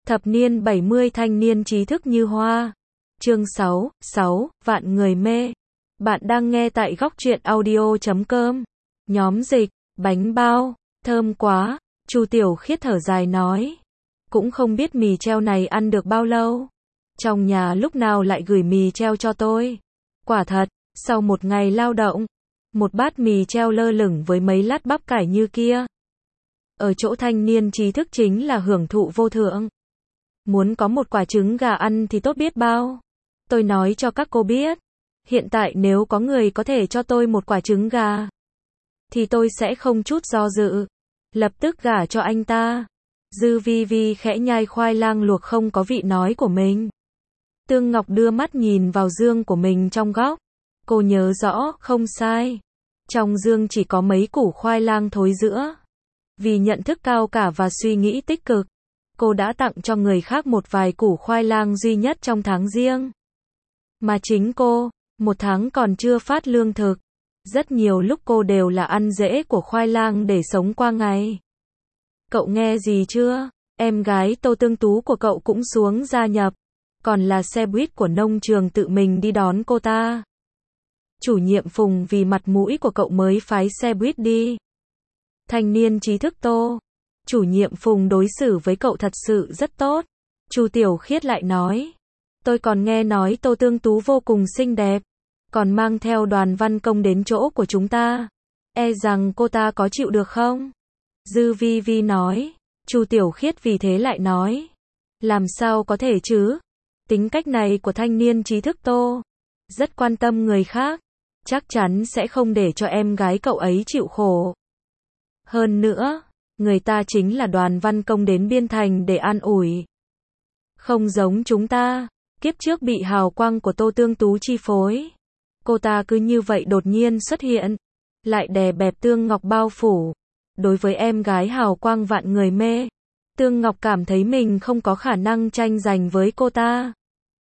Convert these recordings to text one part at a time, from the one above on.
Thập niên 70 thanh niên trí thức như hoa. Chương 6, vạn người mê. Bạn đang nghe tại góc truyện audio.com. Nhóm dịch, bánh bao, thơm quá, Chu Tiểu Khiết thở dài nói. Cũng không biết mì treo này ăn được bao lâu. Trong nhà lúc nào lại gửi mì treo cho tôi. Quả thật, sau một ngày lao động, một bát mì treo lơ lửng với mấy lát bắp cải như kia. Ở chỗ thanh niên trí thức chính là hưởng thụ vô thượng. Muốn có một quả trứng gà ăn thì tốt biết bao. Tôi nói cho các cô biết, hiện tại nếu có người có thể cho tôi một quả trứng gà, thì tôi sẽ không chút do dự, lập tức gả cho anh ta. Dư Vi Vi khẽ nhai khoai lang luộc không có vị nói của mình. Tương Ngọc đưa mắt nhìn vào dương của mình trong góc. Cô nhớ rõ, không sai. Trong dương chỉ có mấy củ khoai lang thối giữa. Vì nhận thức cao cả và suy nghĩ tích cực, cô đã tặng cho người khác một vài củ khoai lang duy nhất trong tháng riêng. Mà chính cô, một tháng còn chưa phát lương thực. Rất nhiều lúc cô đều là ăn rễ của khoai lang để sống qua ngày. Cậu nghe gì chưa? Em gái Tô Tương Tú của cậu cũng xuống gia nhập. Còn là xe buýt của nông trường tự mình đi đón cô ta. Chủ nhiệm Phùng vì mặt mũi của cậu mới phái xe buýt đi. Thanh niên trí thức Tô. Chủ nhiệm Phùng đối xử với cậu thật sự rất tốt. Chu Tiểu Khiết lại nói. Tôi còn nghe nói Tô Tương Tú vô cùng xinh đẹp. Còn mang theo Đoàn Văn Công đến chỗ của chúng ta. E rằng cô ta có chịu được không? Dư Vi Vi nói. Chu Tiểu Khiết vì thế lại nói. Làm sao có thể chứ? Tính cách này của thanh niên trí thức Tô. Rất quan tâm người khác. Chắc chắn sẽ không để cho em gái cậu ấy chịu khổ. Hơn nữa, người ta chính là Đoàn Văn Công đến Biên Thành để an ủi. Không giống chúng ta, kiếp trước bị hào quang của Tô Tương Tú chi phối. Cô ta cứ như vậy đột nhiên xuất hiện, lại đè bẹp Tương Ngọc bao phủ. Đối với em gái hào quang vạn người mê, Tương Ngọc cảm thấy mình không có khả năng tranh giành với cô ta.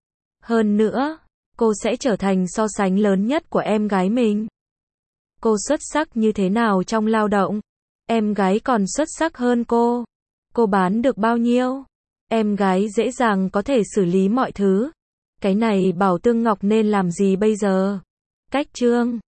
Hơn nữa, cô sẽ trở thành so sánh lớn nhất của em gái mình. Cô xuất sắc như thế nào trong lao động? Em gái còn xuất sắc hơn cô. Cô bán được bao nhiêu? Em gái dễ dàng có thể xử lý mọi thứ. Cái này bảo Tương Ngọc nên làm gì bây giờ? Cách chương